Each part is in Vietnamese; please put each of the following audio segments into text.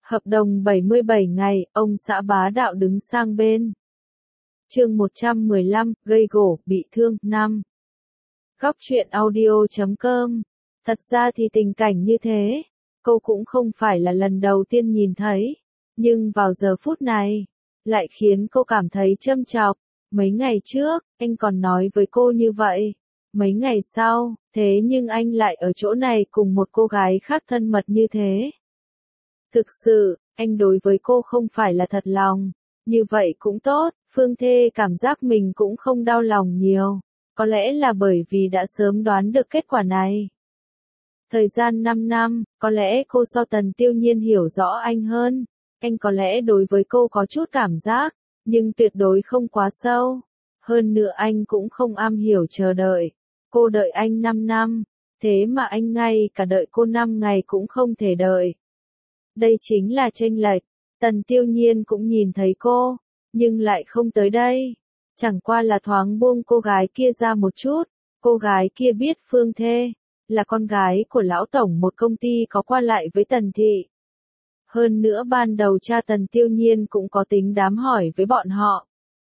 Hợp đồng 77 ngày, ông xã bá đạo đứng sang bên. Chương 115, gây gổ, bị thương, 5. Góc truyện audio.com. Thật ra thì tình cảnh như thế, cô cũng không phải là lần đầu tiên nhìn thấy, nhưng vào giờ phút này, lại khiến cô cảm thấy châm chọc. Mấy ngày trước, anh còn nói với cô như vậy. Mấy ngày sau, thế nhưng anh lại ở chỗ này cùng một cô gái khác thân mật như thế. Thực sự, anh đối với cô không phải là thật lòng. Như vậy cũng tốt, Phương Thê cảm giác mình cũng không đau lòng nhiều. Có lẽ là bởi vì đã sớm đoán được kết quả này. Thời gian 5 năm, có lẽ cô so Tần Tiêu Nhiên hiểu rõ anh hơn. Anh có lẽ đối với cô có chút cảm giác, nhưng tuyệt đối không quá sâu. Hơn nữa anh cũng không am hiểu chờ đợi. Cô đợi anh 5 năm, thế mà anh ngay cả đợi cô 5 ngày cũng không thể đợi. Đây chính là chênh lệch. Tần Tiêu Nhiên cũng nhìn thấy cô, nhưng lại không tới đây. Chẳng qua là thoáng buông cô gái kia ra một chút. Cô gái kia biết Phương Thê là con gái của lão tổng một công ty có qua lại với Tần thị. Hơn nữa ban đầu cha Tần Tiêu Nhiên cũng có tính đám hỏi với bọn họ.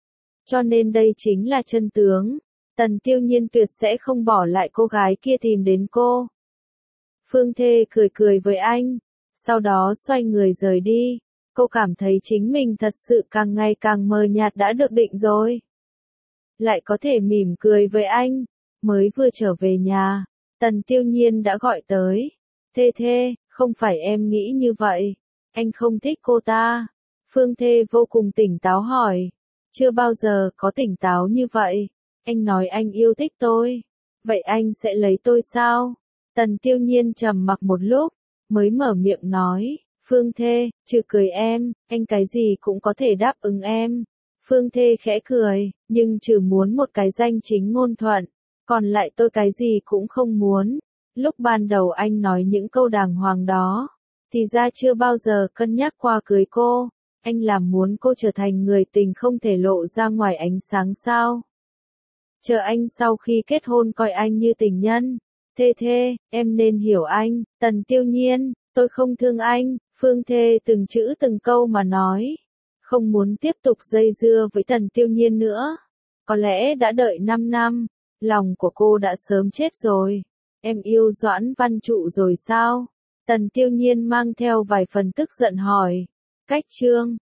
Cho nên đây chính là chân tướng. Tần Tiêu Nhiên tuyệt sẽ không bỏ lại cô gái kia tìm đến cô. Phương Thê cười cười với anh, sau đó xoay người rời đi. Cô cảm thấy chính mình thật sự càng ngày càng mờ nhạt đã được định rồi. Lại có thể mỉm cười với anh. Mới vừa trở về nhà, Tần Tiêu Nhiên đã gọi tới. Thê Thê, không phải em nghĩ như vậy. Anh không thích cô ta. Phương Thê vô cùng tỉnh táo hỏi. Chưa bao giờ có tỉnh táo như vậy. Anh nói anh yêu thích tôi. Vậy anh sẽ lấy tôi sao? Tần Tiêu Nhiên trầm mặc một lúc, mới mở miệng nói. Phương Thê, trừ cười em, anh cái gì cũng có thể đáp ứng em. Phương Thê khẽ cười, nhưng trừ muốn một cái danh chính ngôn thuận, còn lại tôi cái gì cũng không muốn. Lúc ban đầu anh nói những câu đàng hoàng đó, thì ra chưa bao giờ cân nhắc qua cưới cô. Anh làm muốn cô trở thành người tình không thể lộ ra ngoài ánh sáng sao? Chờ anh sau khi kết hôn coi anh như tình nhân. Thê Thê, em nên hiểu anh. Tần Tiêu Nhiên, tôi không thương anh. Phương Thê từng chữ từng câu mà nói. Không muốn tiếp tục dây dưa với Tần Tiêu Nhiên nữa. Có lẽ đã đợi 5 năm, lòng của cô đã sớm chết rồi. Em yêu Doãn Văn Trụ rồi sao? Tần Tiêu Nhiên mang theo vài phần tức giận hỏi. Cách chương